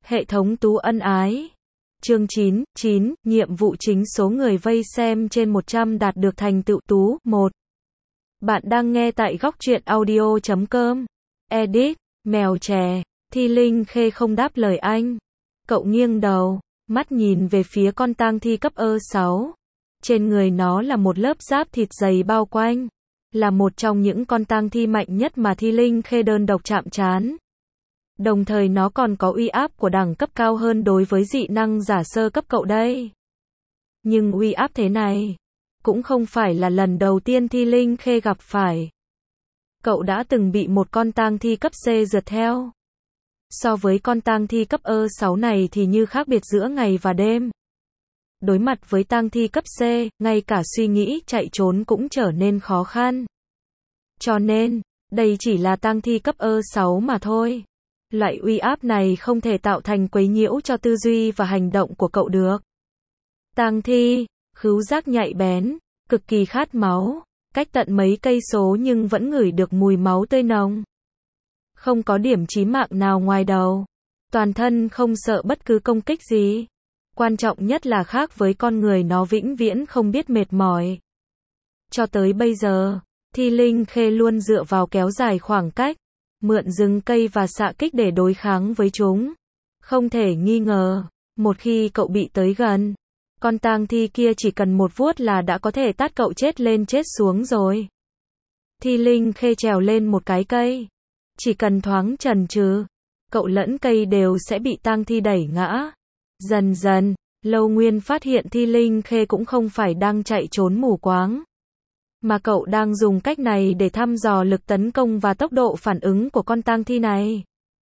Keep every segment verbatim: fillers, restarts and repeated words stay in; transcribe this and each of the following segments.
Hệ thống tú ân ái. Chương chín, chín, nhiệm vụ chính số người vây xem trên một trăm đạt được thành tựu tú. một. Bạn đang nghe tại góc truyện audio chấm com. Edit, mèo chè. Thi Linh Khê không đáp lời anh. Cậu nghiêng đầu, mắt nhìn về phía con tang thi cấp E sáu. Trên người nó là một lớp giáp thịt dày bao quanh. Là một trong những con tang thi mạnh nhất mà Thi Linh Khê đơn độc chạm trán. Đồng thời nó còn có uy áp của đẳng cấp cao hơn đối với dị năng giả sơ cấp cậu đây. Nhưng uy áp thế này cũng không phải là lần đầu tiên Thi Linh Khê gặp phải. Cậu đã từng bị một con tang thi cấp C rượt theo. So với con tang thi cấp E sáu này thì như khác biệt giữa ngày và đêm. Đối mặt với tang thi cấp C, ngay cả suy nghĩ chạy trốn cũng trở nên khó khăn. Cho nên, đây chỉ là tang thi cấp E sáu mà thôi. Loại uy áp này không thể tạo thành quấy nhiễu cho tư duy và hành động của cậu được. Tang thi, khứu giác nhạy bén, cực kỳ khát máu, cách tận mấy cây số nhưng vẫn ngửi được mùi máu tươi nồng. Không có điểm chí mạng nào ngoài đầu. Toàn thân không sợ bất cứ công kích gì. Quan trọng nhất là khác với con người nó vĩnh viễn không biết mệt mỏi. Cho tới bây giờ, Thi Linh Khê luôn dựa vào kéo dài khoảng cách, mượn rừng cây và xạ kích để đối kháng với chúng. Không thể nghi ngờ, một khi cậu bị tới gần, con tang thi kia chỉ cần một vuốt là đã có thể tát cậu chết lên chết xuống rồi. Thi Linh Khê trèo lên một cái cây. Chỉ cần thoáng chần chừ, cậu lẫn cây đều sẽ bị tang thi đẩy ngã. Dần dần, Lâu Nguyên phát hiện Thi Linh Khê cũng không phải đang chạy trốn mù quáng, mà cậu đang dùng cách này để thăm dò lực tấn công và tốc độ phản ứng của con tang thi này.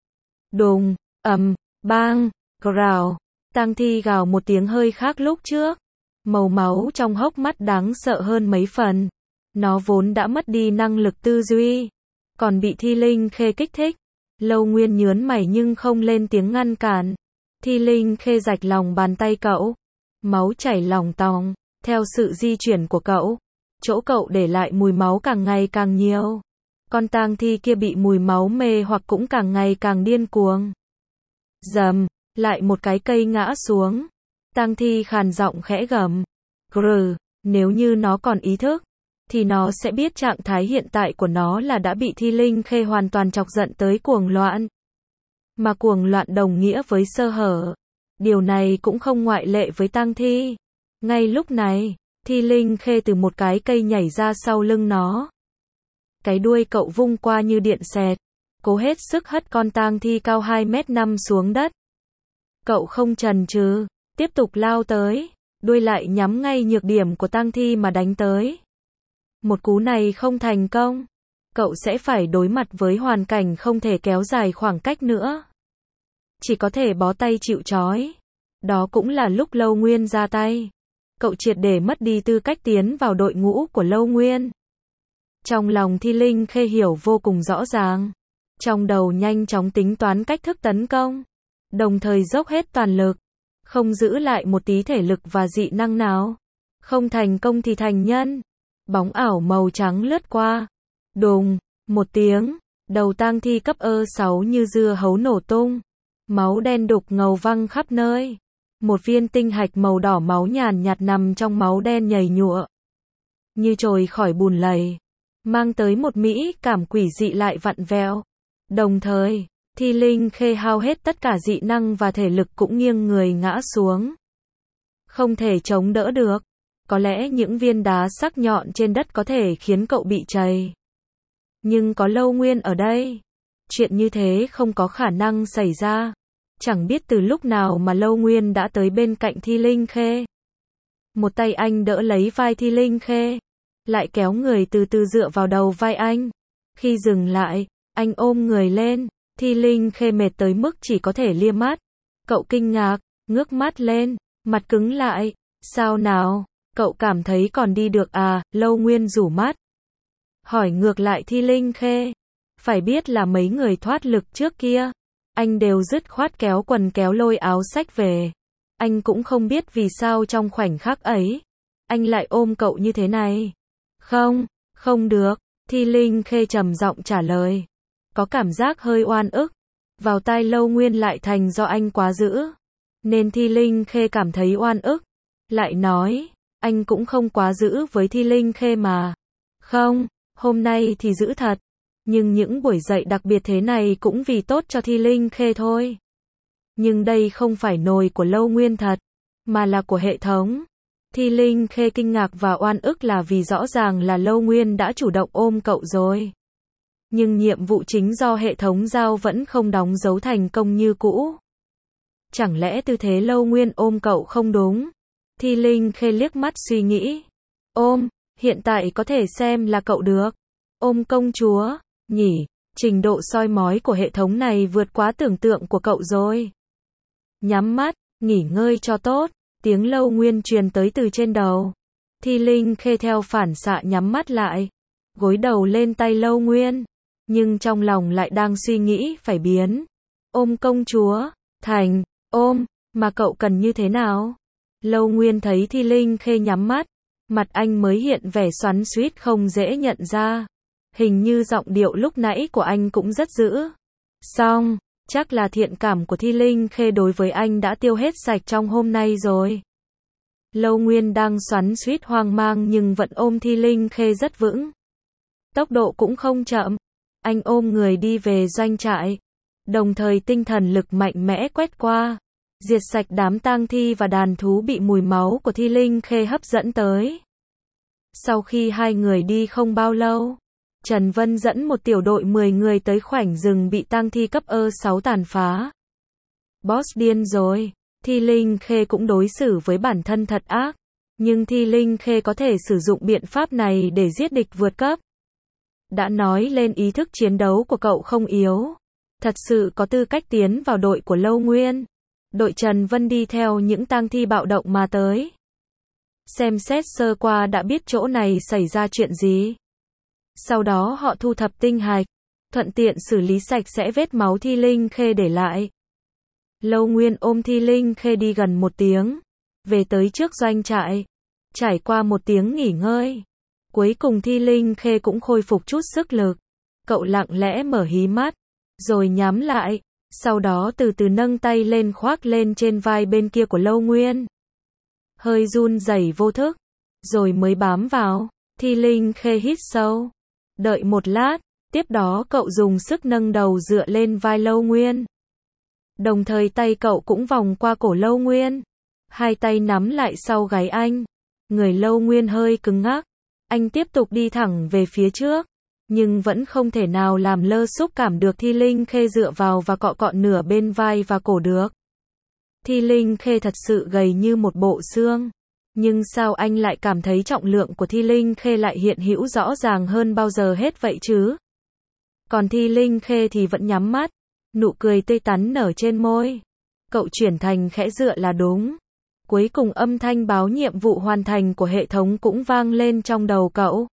Đùng, ầm, bang, gào. Tang thi gào một tiếng hơi khác lúc trước. Màu máu trong hốc mắt đáng sợ hơn mấy phần. Nó vốn đã mất đi năng lực tư duy, còn bị Thi Linh Khê kích thích. Lâu Nguyên nhớn mày nhưng không lên tiếng ngăn cản. Thi Linh Khê rạch lòng bàn tay cậu. Máu chảy lòng tòng. Theo sự di chuyển của cậu, chỗ cậu để lại mùi máu càng ngày càng nhiều. Con tang thi kia bị mùi máu mê hoặc cũng càng ngày càng điên cuồng. Dầm, lại một cái cây ngã xuống. Tang thi khàn giọng khẽ gầm. Grr, nếu như nó còn ý thức, thì nó sẽ biết trạng thái hiện tại của nó là đã bị Thi Linh Khê hoàn toàn chọc giận tới cuồng loạn. Mà cuồng loạn đồng nghĩa với sơ hở. Điều này cũng không ngoại lệ với tang thi. Ngay lúc này, Thi Linh Khê từ một cái cây nhảy ra sau lưng nó. Cái đuôi cậu vung qua như điện xẹt, cố hết sức hất con tang thi cao hai mét năm xuống đất. Cậu không chần chừ, tiếp tục lao tới, đuôi lại nhắm ngay nhược điểm của tang thi mà đánh tới. Một cú này không thành công, cậu sẽ phải đối mặt với hoàn cảnh không thể kéo dài khoảng cách nữa. Chỉ có thể bó tay chịu trói. Đó cũng là lúc Lâu Nguyên ra tay. Cậu triệt để mất đi tư cách tiến vào đội ngũ của Lâu Nguyên. Trong lòng Thi Linh Khê hiểu vô cùng rõ ràng. Trong đầu nhanh chóng tính toán cách thức tấn công. Đồng thời dốc hết toàn lực. Không giữ lại một tí thể lực và dị năng nào. Không thành công thì thành nhân. Bóng ảo màu trắng lướt qua. Đùng, một tiếng. Đầu tang thi cấp E sáu như dưa hấu nổ tung. Máu đen đục ngầu văng khắp nơi. Một viên tinh hạch màu đỏ máu nhàn nhạt nằm trong máu đen nhầy nhụa. Như trồi khỏi bùn lầy. Mang tới một mỹ cảm quỷ dị lại vặn vẹo. Đồng thời, Thi Linh Khê hao hết tất cả dị năng và thể lực cũng nghiêng người ngã xuống. Không thể chống đỡ được. Có lẽ những viên đá sắc nhọn trên đất có thể khiến cậu bị trầy. Nhưng có Lâu Nguyên ở đây, chuyện như thế không có khả năng xảy ra. Chẳng biết từ lúc nào mà Lâu Nguyên đã tới bên cạnh Thi Linh Khê. Một tay anh đỡ lấy vai Thi Linh Khê, lại kéo người từ từ dựa vào đầu vai anh. Khi dừng lại, anh ôm người lên. Thi Linh Khê mệt tới mức chỉ có thể lia mắt. Cậu kinh ngạc, ngước mắt lên, mặt cứng lại. Sao nào, cậu cảm thấy còn đi được à? Lâu Nguyên rủ mắt, hỏi ngược lại Thi Linh Khê. Phải biết là mấy người thoát lực trước kia, anh đều dứt khoát kéo quần kéo lôi áo xách về. Anh cũng không biết vì sao trong khoảnh khắc ấy, anh lại ôm cậu như thế này. Không, không được, Thi Linh Khê trầm giọng trả lời. Có cảm giác hơi oan ức. vào tai Lâu Nguyên lại thành do anh quá dữ. Nên Thi Linh Khê cảm thấy oan ức. Lại nói, anh cũng không quá dữ với Thi Linh Khê mà. Không, hôm nay thì dữ thật. Nhưng những buổi dạy đặc biệt thế này cũng vì tốt cho Thi Linh Khê thôi. Nhưng đây không phải nồi của Lâu Nguyên thật, mà là của hệ thống. Thi Linh Khê kinh ngạc và oan ức là vì rõ ràng là Lâu Nguyên đã chủ động ôm cậu rồi. Nhưng nhiệm vụ chính do hệ thống giao vẫn không đóng dấu thành công như cũ. Chẳng lẽ tư thế Lâu Nguyên ôm cậu không đúng? Thi Linh Khê liếc mắt suy nghĩ. Ôm, hiện tại có thể xem là cậu được. Ôm công chúa, nhỉ, trình độ soi mói của hệ thống này vượt quá tưởng tượng của cậu rồi. Nhắm mắt, nghỉ ngơi cho tốt, tiếng Lâu Nguyên truyền tới từ trên đầu. Thi Linh Khê theo phản xạ nhắm mắt lại, gối đầu lên tay Lâu Nguyên, nhưng trong lòng lại đang suy nghĩ phải biến. Ôm công chúa, thành, ôm, mà cậu cần như thế nào? Lâu Nguyên thấy Thi Linh Khê nhắm mắt, mặt anh mới hiện vẻ xoắn xuýt không dễ nhận ra. Hình như giọng điệu lúc nãy của anh cũng rất dữ. Xong, chắc là thiện cảm của Thi Linh Khê đối với anh đã tiêu hết sạch trong hôm nay rồi. Lâu Nguyên đang xoắn xuýt hoang mang nhưng vẫn ôm Thi Linh Khê rất vững. Tốc độ cũng không chậm. Anh ôm người đi về doanh trại. Đồng thời tinh thần lực mạnh mẽ quét qua. Diệt sạch đám tang thi và đàn thú bị mùi máu của Thi Linh Khê hấp dẫn tới. Sau khi hai người đi không bao lâu, Trần Vân dẫn một tiểu đội mười người tới khoảnh rừng bị tang thi cấp E sáu tàn phá. Boss điên rồi, Thi Linh Khê cũng đối xử với bản thân thật ác. Nhưng Thi Linh Khê có thể sử dụng biện pháp này để giết địch vượt cấp. Đã nói lên ý thức chiến đấu của cậu không yếu. Thật sự có tư cách tiến vào đội của Lâu Nguyên. Đội Trần Vân đi theo những tang thi bạo động mà tới. Xem xét sơ qua đã biết chỗ này xảy ra chuyện gì. Sau đó họ thu thập tinh hạch, thuận tiện xử lý sạch sẽ vết máu Thi Linh Khê để lại. Lâu Nguyên ôm Thi Linh Khê đi gần một tiếng, về tới trước doanh trại. Trải qua một tiếng nghỉ ngơi, cuối cùng Thi Linh Khê cũng khôi phục chút sức lực. Cậu lặng lẽ mở hí mắt, rồi nhắm lại, sau đó từ từ nâng tay lên khoác lên trên vai bên kia của Lâu Nguyên. Hơi run rẩy vô thức, rồi mới bám vào. Thi Linh Khê hít sâu, đợi một lát, tiếp đó cậu dùng sức nâng đầu dựa lên vai Lâu Nguyên. Đồng thời tay cậu cũng vòng qua cổ Lâu Nguyên. Hai tay nắm lại sau gáy anh. Người Lâu Nguyên hơi cứng ngắc. Anh tiếp tục đi thẳng về phía trước. Nhưng vẫn không thể nào làm lơ xúc cảm được Thi Linh Khê dựa vào và cọ cọ nửa bên vai và cổ được. Thi Linh Khê thật sự gầy như một bộ xương. Nhưng sao anh lại cảm thấy trọng lượng của Thi Linh Khê lại hiện hữu rõ ràng hơn bao giờ hết vậy chứ? Còn Thi Linh Khê thì vẫn nhắm mắt. Nụ cười tươi tắn nở trên môi. Cậu chuyển thành khẽ dựa là đúng. Cuối cùng âm thanh báo nhiệm vụ hoàn thành của hệ thống cũng vang lên trong đầu cậu.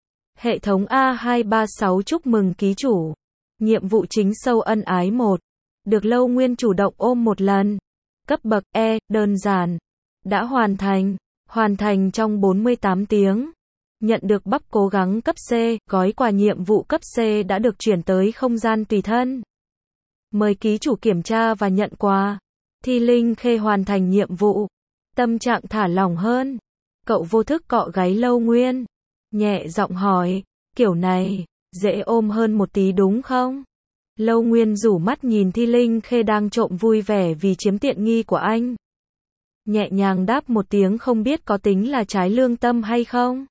Hệ thống A hai ba sáu chúc mừng ký chủ. Nhiệm vụ chính sâu ân ái một. Được Lâu Nguyên chủ động ôm một lần. Cấp bậc E, đơn giản. Đã hoàn thành. Hoàn thành trong bốn mươi tám tiếng. Nhận được bắp cố gắng cấp C, gói quà nhiệm vụ cấp C đã được chuyển tới không gian tùy thân. Mời ký chủ kiểm tra và nhận quà. Thi Linh Khê hoàn thành nhiệm vụ. Tâm trạng thả lỏng hơn. Cậu vô thức cọ gáy Lâu Nguyên. Nhẹ giọng hỏi, kiểu này, dễ ôm hơn một tí đúng không? Lâu Nguyên rủ mắt nhìn Thi Linh Khê đang trộm vui vẻ vì chiếm tiện nghi của anh. Nhẹ nhàng đáp một tiếng không biết có tính là trái lương tâm hay không?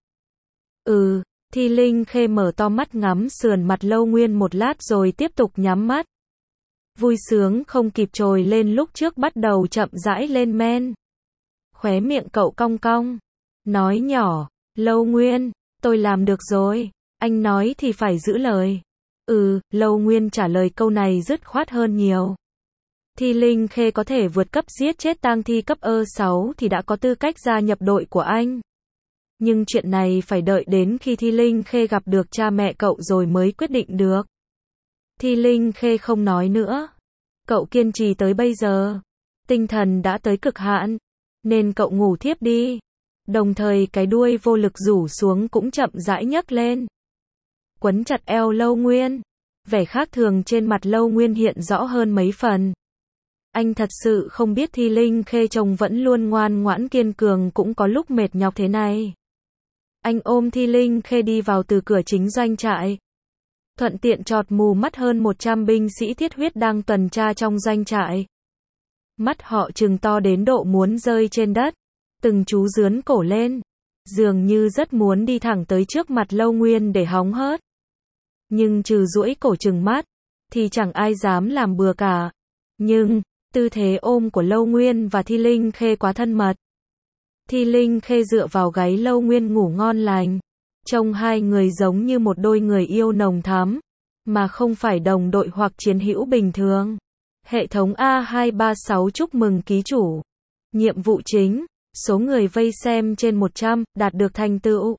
Ừ, Thi Linh Khê mở to mắt ngắm sườn mặt Lâu Nguyên một lát rồi tiếp tục nhắm mắt. Vui sướng không kịp trồi lên lúc trước bắt đầu chậm rãi lên men. Khóe miệng cậu cong cong. Nói nhỏ, Lâu Nguyên, tôi làm được rồi. Anh nói thì phải giữ lời. Ừ, Lâu Nguyên trả lời câu này dứt khoát hơn nhiều. Thi Linh Khê có thể vượt cấp giết chết tang thi cấp E sáu thì đã có tư cách gia nhập đội của anh. Nhưng chuyện này phải đợi đến khi Thi Linh Khê gặp được cha mẹ cậu rồi mới quyết định được. Thi Linh Khê không nói nữa. Cậu kiên trì tới bây giờ. Tinh thần đã tới cực hạn. Nên cậu ngủ thiếp đi. Đồng thời cái đuôi vô lực rủ xuống cũng chậm rãi nhấc lên. Quấn chặt eo Lâu Nguyên. Vẻ khác thường trên mặt Lâu Nguyên hiện rõ hơn mấy phần. Anh thật sự không biết Thi Linh Khê chồng vẫn luôn ngoan ngoãn kiên cường cũng có lúc mệt nhọc thế này. Anh ôm Thi Linh Khê đi vào từ cửa chính doanh trại. Thuận tiện chọt mù mắt hơn một trăm binh sĩ thiết huyết đang tuần tra trong doanh trại. Mắt họ trừng to đến độ muốn rơi trên đất. Từng chú dướn cổ lên. Dường như rất muốn đi thẳng tới trước mặt Lâu Nguyên để hóng hớt. Nhưng trừ duỗi cổ trừng mắt, thì chẳng ai dám làm bừa cả. Nhưng, tư thế ôm của Lâu Nguyên và Thi Linh Khê quá thân mật. Thi Linh Khê dựa vào gáy Lâu Nguyên ngủ ngon lành. Trông hai người giống như một đôi người yêu nồng thắm, mà không phải đồng đội hoặc chiến hữu bình thường. Hệ thống A hai ba sáu chúc mừng ký chủ. Nhiệm vụ chính, số người vây xem trên một trăm, đạt được thành tựu.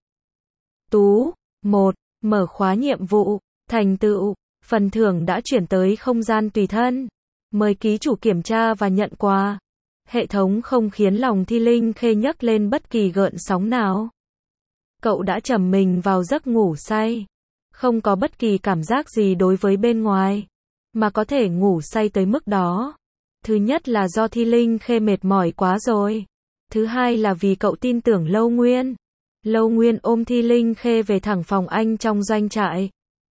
Tú, một, mở khóa nhiệm vụ, thành tựu, phần thưởng đã chuyển tới không gian tùy thân. Mời ký chủ kiểm tra và nhận quà. Hệ thống không khiến lòng Thi Linh Khê nhấc lên bất kỳ gợn sóng nào. Cậu đã trầm mình vào giấc ngủ say. Không có bất kỳ cảm giác gì đối với bên ngoài. Mà có thể ngủ say tới mức đó. Thứ nhất là do Thi Linh Khê mệt mỏi quá rồi. Thứ hai là vì cậu tin tưởng Lâu Nguyên. Lâu Nguyên ôm Thi Linh Khê về thẳng phòng anh trong doanh trại.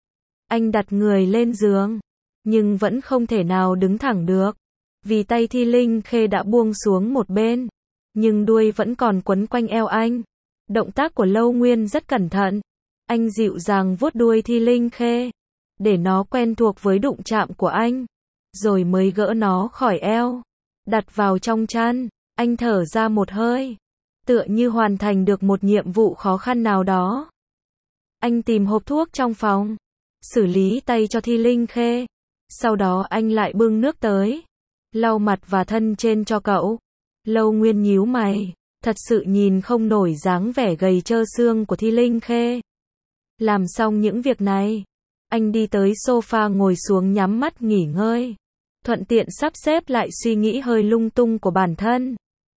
Anh đặt người lên giường. Nhưng vẫn không thể nào đứng thẳng được. Vì tay Thi Linh Khê đã buông xuống một bên. Nhưng đuôi vẫn còn quấn quanh eo anh. Động tác của Lâu Nguyên rất cẩn thận. Anh dịu dàng vuốt đuôi Thi Linh Khê. Để nó quen thuộc với đụng chạm của anh. Rồi mới gỡ nó khỏi eo. Đặt vào trong chăn. Anh thở ra một hơi. Tựa như hoàn thành được một nhiệm vụ khó khăn nào đó. Anh tìm hộp thuốc trong phòng. Xử lý tay cho Thi Linh Khê. Sau đó anh lại bưng nước tới. Lau mặt và thân trên cho cậu. Lâu Nguyên nhíu mày. Thật sự nhìn không nổi dáng vẻ gầy trơ xương của Thi Linh Khê. Làm xong những việc này. Anh đi tới sofa ngồi xuống nhắm mắt nghỉ ngơi. Thuận tiện sắp xếp lại suy nghĩ hơi lung tung của bản thân.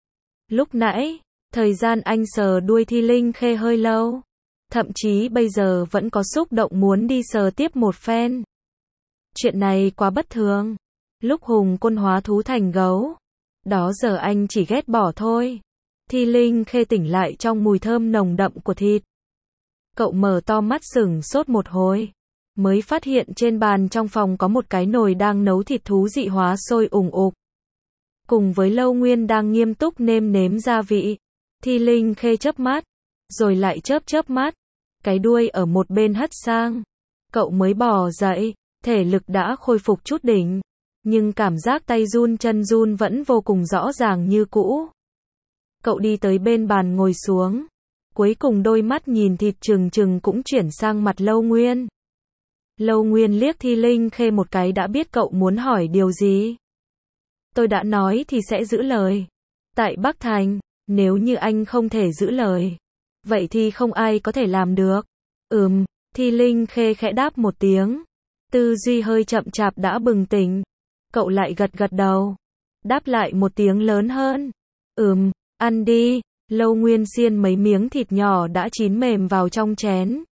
Lúc nãy, thời gian anh sờ đuôi Thi Linh Khê hơi lâu. Thậm chí bây giờ vẫn có xúc động muốn đi sờ tiếp một phen. Chuyện này quá bất thường. Lúc Hùng Quân hóa thú thành gấu. Đó giờ anh chỉ ghét bỏ thôi. Thi Linh Khê tỉnh lại trong mùi thơm nồng đậm của thịt. Cậu mở to mắt sửng sốt một hồi. Mới phát hiện trên bàn trong phòng có một cái nồi đang nấu thịt thú dị hóa sôi ủng ục. Cùng với Lâu Nguyên đang nghiêm túc nêm nếm gia vị. Thi Linh Khê chớp mắt. Rồi lại chớp chớp mắt. Cái đuôi ở một bên hất sang. Cậu mới bò dậy. Thể lực đã khôi phục chút đỉnh. Nhưng cảm giác tay run chân run vẫn vô cùng rõ ràng như cũ. Cậu đi tới bên bàn ngồi xuống. Cuối cùng đôi mắt nhìn thịt trừng trừng cũng chuyển sang mặt Lâu Nguyên. Lâu Nguyên liếc Thi Linh Khê một cái đã biết cậu muốn hỏi điều gì. Tôi đã nói thì sẽ giữ lời. Tại Bắc Thành, nếu như anh không thể giữ lời, vậy thì không ai có thể làm được. Ừm, Thi Linh Khê khẽ đáp một tiếng. Tư duy hơi chậm chạp đã bừng tỉnh. Cậu lại gật gật đầu. Đáp lại một tiếng lớn hơn. Ừm, ăn đi. Lâu Nguyên xiên mấy miếng thịt nhỏ đã chín mềm vào trong chén.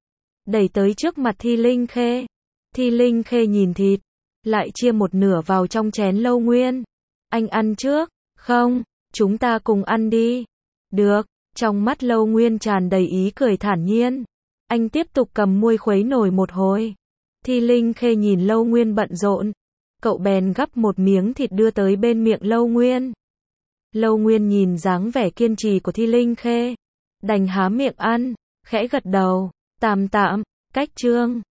Đẩy tới trước mặt Thi Linh Khê. Thi Linh Khê nhìn thịt. Lại chia một nửa vào trong chén Lâu Nguyên. Anh ăn trước. Không, chúng ta cùng ăn đi. Được. Trong mắt Lâu Nguyên tràn đầy ý cười thản nhiên. Anh tiếp tục cầm muôi khuấy nồi một hồi. Thi Linh Khê nhìn Lâu Nguyên bận rộn. Cậu bèn gắp một miếng thịt đưa tới bên miệng Lâu Nguyên. Lâu Nguyên nhìn dáng vẻ kiên trì của Thi Linh Khê. Đành há miệng ăn, khẽ gật đầu. Tạm tạm, cách chương.